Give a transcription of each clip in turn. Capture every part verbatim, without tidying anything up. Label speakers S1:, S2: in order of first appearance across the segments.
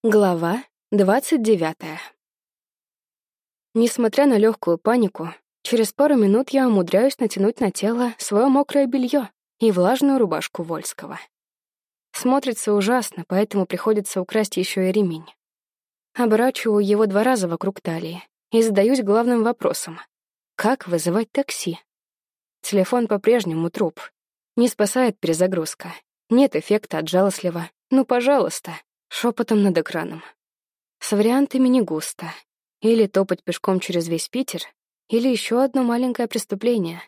S1: Глава двадцать девятая. Несмотря на легкую панику, через пару минут я умудряюсь натянуть на тело свое мокрое белье и влажную рубашку Вольского. Смотрится ужасно, поэтому приходится украсть еще и ремень. Оборачиваю его два раза вокруг талии и задаюсь главным вопросом: как вызывать такси? Телефон по-прежнему труп. Не спасает перезагрузка. Нет эффекта от жалостливо «ну, пожалуйста», шепотом над экраном. С вариантами не густо. Или топать пешком через весь Питер, или еще одно маленькое преступление.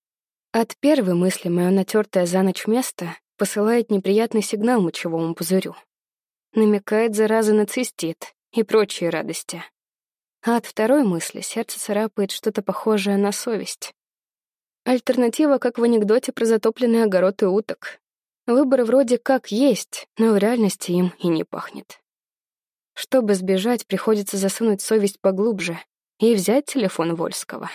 S1: От первой мысли мое натертое за ночь место посылает неприятный сигнал мочевому пузырю. Намекает, зараза, на цистит и прочие радости. А от второй мысли сердце царапает что-то похожее на совесть. Альтернатива, как в анекдоте про затопленный огород и уток. Выбор вроде как есть, но в реальности им и не пахнет. Чтобы сбежать, приходится засунуть совесть поглубже и взять телефон Вольского.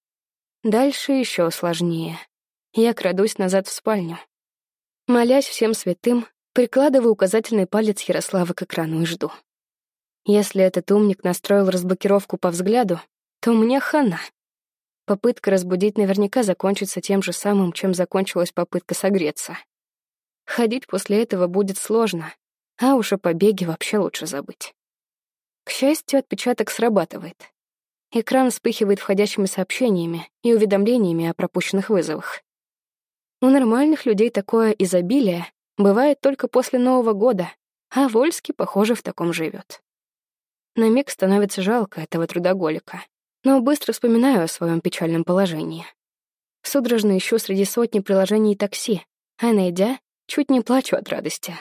S1: Дальше еще сложнее. Я крадусь назад в спальню. Молясь всем святым, прикладываю указательный палец Ярослава к экрану и жду. Если этот умник настроил разблокировку по взгляду, то мне хана. Попытка разбудить наверняка закончится тем же самым, чем закончилась попытка согреться. Ходить после этого будет сложно, а уж о побеге вообще лучше забыть. К счастью, отпечаток срабатывает. Экран вспыхивает входящими сообщениями и уведомлениями о пропущенных вызовах. У нормальных людей такое изобилие бывает только после Нового года, а Вольский, похоже, в таком живет. На миг становится жалко этого трудоголика, но быстро вспоминаю о своем печальном положении. Судорожно ищу среди сотни приложений такси, а найдя, чуть не плачу от радости.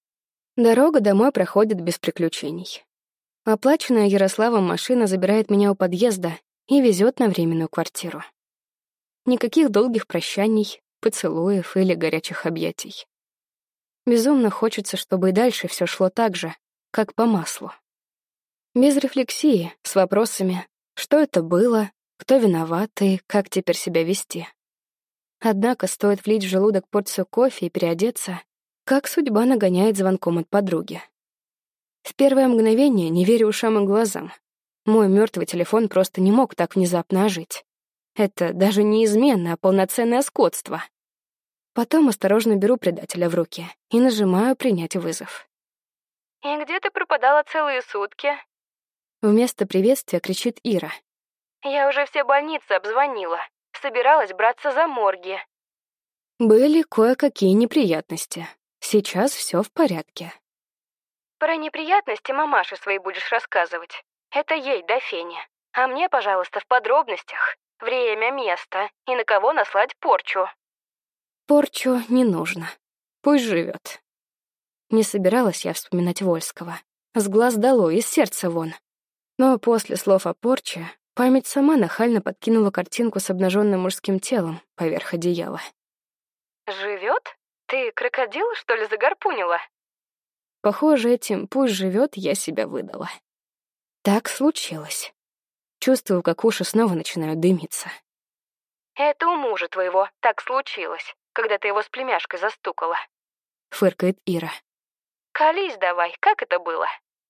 S1: Дорога домой проходит без приключений. Оплаченная Ярославом машина забирает меня у подъезда и везет на временную квартиру. Никаких долгих прощаний, поцелуев или горячих объятий. Безумно хочется, чтобы и дальше все шло так же, как по маслу. Без рефлексии, с вопросами, что это было, кто виноват и как теперь себя вести. Однако стоит влить в желудок порцию кофе и переодеться, как судьба нагоняет звонком от подруги. В первое мгновение не верю ушам и глазам. Мой мертвый телефон просто не мог так внезапно ожить. Это даже не измена, а полноценное скотство. Потом осторожно беру предателя в руки и нажимаю «Принять вызов».
S2: «И где ты пропадала целые сутки?»
S1: Вместо приветствия кричит Ира.
S2: «Я уже все больницы обзвонила. Собиралась браться за морги».
S1: Были кое-какие неприятности. Сейчас все в порядке.
S2: «Про неприятности мамаше своей будешь рассказывать. Это ей, да Фене. А мне, пожалуйста, в подробностях. Время, место и на кого наслать порчу».
S1: Порчу не нужно. Пусть живет. Не собиралась я вспоминать Вольского. С глаз долой, из сердца вон. Но после слов о порче память сама нахально подкинула картинку с обнаженным мужским телом поверх одеяла.
S2: «Живет? Ты крокодила, что ли, загорпунила?»
S1: Похоже, этим «пусть живет» я себя выдала. Так случилось. Чувствую, как уши снова начинают дымиться.
S2: «Это у мужа твоего так случилось, когда ты его с племяшкой застукала»,
S1: — фыркает Ира.
S2: «Колись давай, как это было?»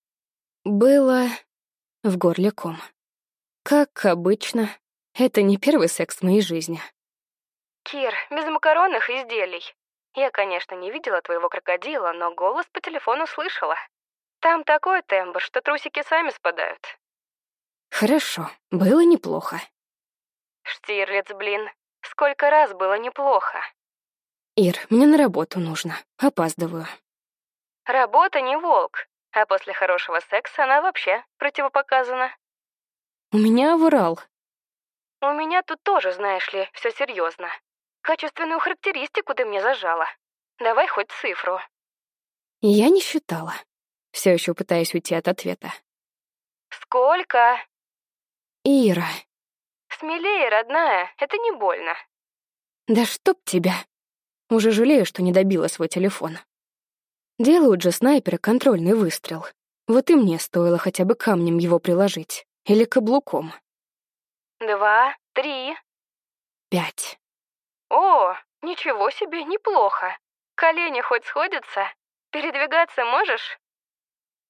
S1: Было в горле ком. Как обычно, это не первый секс в моей жизни.
S2: «Кир, без макаронных изделий. Я, конечно, не видела твоего крокодила, но голос по телефону слышала. Там такой тембр, что трусики сами спадают».
S1: Хорошо, было неплохо.
S2: «Штирлиц, блин, сколько раз было неплохо».
S1: Ир, мне на работу нужно, опаздываю.
S2: «Работа не волк, а после хорошего секса она вообще противопоказана».
S1: У меня аврал.
S2: «У меня тут тоже, знаешь ли, все серьезно. Качественную характеристику ты мне зажала. Давай хоть цифру».
S1: Я не считала. Все еще пытаюсь уйти от ответа.
S2: «Сколько?»
S1: Ира.
S2: «Смелее, родная, это не больно».
S1: Да чтоб тебя. Уже жалею, что не добила свой телефон. Делают же снайперы контрольный выстрел. Вот и мне стоило хотя бы камнем его приложить. Или каблуком.
S2: «Два, три».
S1: Пять.
S2: «О, ничего себе, неплохо. Колени хоть сходятся? Передвигаться можешь?»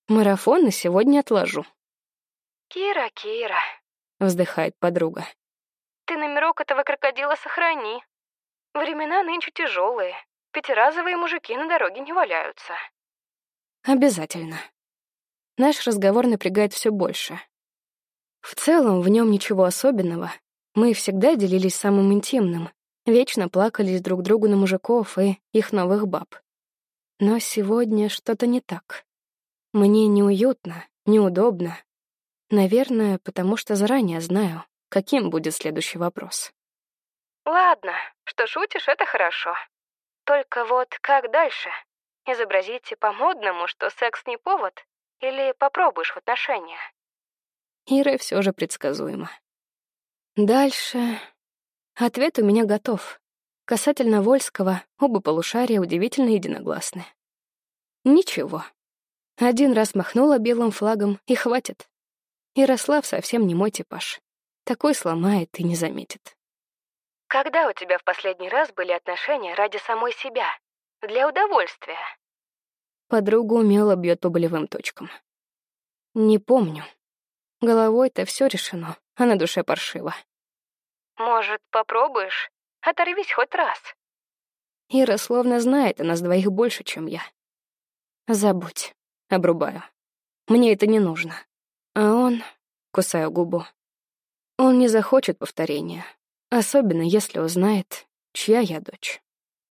S1: Марафон на сегодня отложу.
S2: «Кира, Кира»,
S1: — вздыхает подруга.
S2: «ты номерок этого крокодила сохрани. Времена нынче тяжелые. Пятиразовые мужики на дороге не валяются».
S1: Обязательно. Наш разговор напрягает все больше. В целом, в нем ничего особенного. Мы всегда делились самым интимным, вечно плакались друг другу на мужиков и их новых баб. Но сегодня что-то не так. Мне неуютно, неудобно. Наверное, потому что заранее знаю, каким будет следующий вопрос.
S2: «Ладно, что шутишь, это хорошо. Только вот как дальше? Изобразите по-модному, что секс не повод, или попробуешь в отношения?»
S1: Ира все же предсказуема. Дальше... Ответ у меня готов. Касательно Вольского, оба полушария удивительно единогласны. Ничего. Один раз махнула белым флагом, и хватит. Ярослав совсем не мой типаж. Такой сломает и не заметит.
S2: «Когда у тебя в последний раз были отношения ради самой себя? Для удовольствия?»
S1: Подруга умело бьет по болевым точкам. Не помню. Головой-то все решено, а на душе паршиво.
S2: «Может, попробуешь? Оторвись хоть раз».
S1: Ира словно знает о нас двоих больше, чем я. Забудь. Обрубаю. Мне это не нужно. А он... Кусаю губу. Он не захочет повторения. Особенно, если узнает, чья я дочь.